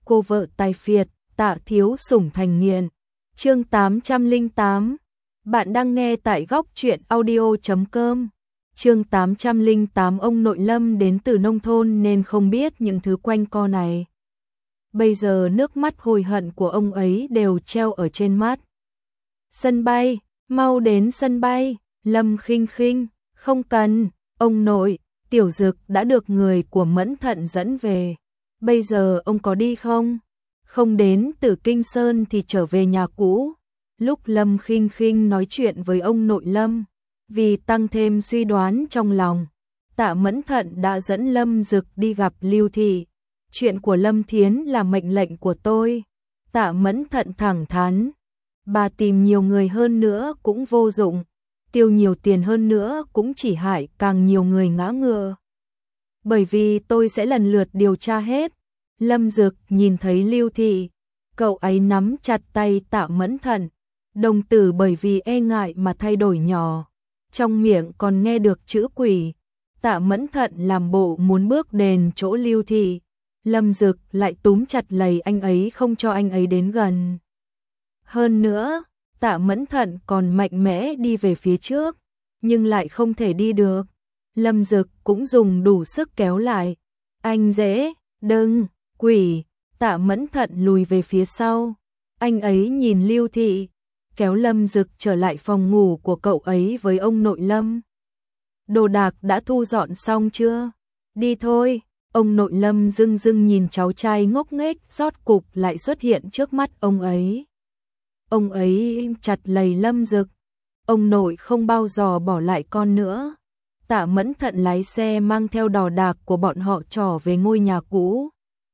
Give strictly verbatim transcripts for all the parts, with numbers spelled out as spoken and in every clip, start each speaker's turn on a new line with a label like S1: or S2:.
S1: cô vợ tài phiệt, Tạ thiếu sủng thành nghiện. Chương tám trăm lẻ tám. Bạn đang nghe tại góc truyện audio chấm com. Chương tám trăm lẻ tám. Ông nội Lâm đến từ nông thôn nên không biết những thứ quanh co này. Bây giờ nước mắt hối hận của ông ấy đều treo ở trên mắt. Sân bay, mau đến sân bay. Lâm Khinh Khinh, không cần, ông nội, Tiểu Dực đã được người của Mẫn Thận dẫn về. Bây giờ ông có đi không? Không đến từ Kinh Sơn thì trở về nhà cũ. Lúc Lâm Khinh Khinh nói chuyện với ông nội Lâm, vì tăng thêm suy đoán trong lòng, Tạ Mẫn Thận đã dẫn Lâm Dực đi gặp Lưu Thị. Chuyện của Lâm Thiến là mệnh lệnh của tôi. Tạ Mẫn Thận thẳng thắn. Bà tìm nhiều người hơn nữa cũng vô dụng, tiêu nhiều tiền hơn nữa cũng chỉ hại càng nhiều người ngã ngựa. Bởi vì tôi sẽ lần lượt điều tra hết. Lâm Dực nhìn thấy Lưu Thị, cậu ấy nắm chặt tay Tạ Mẫn Thận, đồng tử bởi vì e ngại mà thay đổi nhỏ, trong miệng còn nghe được chữ quỷ. Tạ Mẫn Thận làm bộ muốn bước đến chỗ Lưu Thị, Lâm Dực lại túm chặt lấy anh ấy không cho anh ấy đến gần. Hơn nữa, Tạ Mẫn Thận còn mạnh mẽ đi về phía trước, nhưng lại không thể đi được. Lâm Dực cũng dùng đủ sức kéo lại. Anh dễ, đừng, quỷ. Tạ Mẫn Thận lùi về phía sau. Anh ấy nhìn Lưu Thị, kéo Lâm Dực trở lại phòng ngủ của cậu ấy với ông nội Lâm. Đồ đạc đã thu dọn xong chưa? Đi thôi. Ông nội Lâm dưng dưng nhìn cháu trai ngốc nghếch rốt cục lại xuất hiện trước mắt ông ấy. Ông ấy chặt lấy Lâm Dực. Ông nội không bao giờ bỏ lại con nữa. Tạ Mẫn Thận lái xe mang theo đồ đạc của bọn họ trở về ngôi nhà cũ.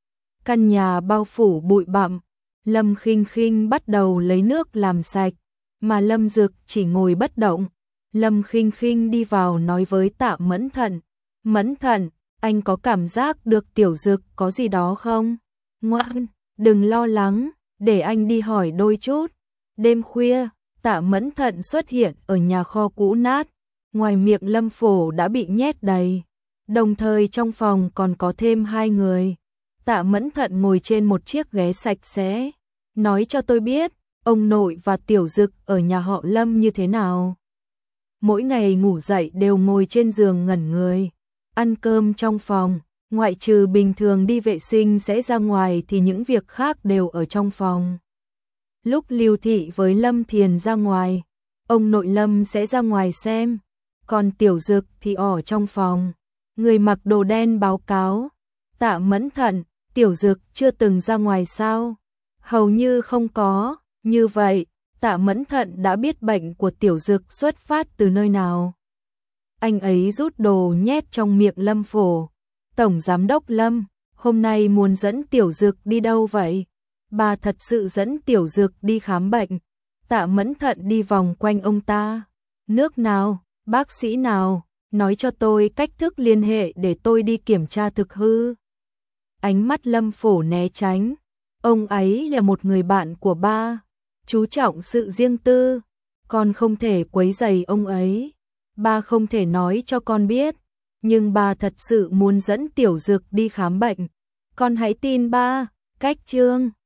S1: Căn nhà bao phủ bụi bặm. Lâm Khinh Khinh bắt đầu lấy nước làm sạch, mà Lâm Dực chỉ ngồi bất động. Lâm Khinh Khinh đi vào nói với Tạ Mẫn Thận. Mẫn Thận, anh có cảm giác được Tiểu Dực có gì đó không? Ngoan, đừng lo lắng, để anh đi hỏi đôi chút. Đêm khuya, Tạ Mẫn Thận xuất hiện ở nhà kho cũ nát. Ngoài miệng Lâm Phổ đã bị nhét đầy, đồng thời trong phòng còn có thêm hai người. Tạ Mẫn Thận ngồi trên một chiếc ghế sạch sẽ. Nói cho tôi biết, ông nội và Tiểu Dực ở nhà họ Lâm như thế nào? Mỗi ngày ngủ dậy đều ngồi trên giường ngẩn người. Ăn cơm trong phòng, ngoại trừ bình thường đi vệ sinh sẽ ra ngoài thì những việc khác đều ở trong phòng. Lúc Lưu Thị với Lâm Thiền ra ngoài, ông nội Lâm sẽ ra ngoài xem. Còn Tiểu Dực thì ở trong phòng. Người mặc đồ đen báo cáo. Tạ Mẫn Thận, Tiểu Dực chưa từng ra ngoài sao? Hầu như không có. Như vậy, Tạ Mẫn Thận đã biết bệnh của Tiểu Dực xuất phát từ nơi nào. Anh ấy rút đồ nhét trong miệng Lâm Phổ. Tổng Giám đốc Lâm, hôm nay muốn dẫn Tiểu Dực đi đâu vậy? Bà thật sự dẫn Tiểu Dực đi khám bệnh. Tạ Mẫn Thận đi vòng quanh ông ta. Nước nào? Bác sĩ nào? Nói cho tôi cách thức liên hệ để tôi đi kiểm tra thực hư. Ánh mắt Lâm Phổ né tránh. Ông ấy là một người bạn của ba, chú trọng sự riêng tư. Con không thể quấy rầy ông ấy. Ba không thể nói cho con biết. Nhưng ba thật sự muốn dẫn Tiểu Dực đi khám bệnh. Con hãy tin ba. Cách chương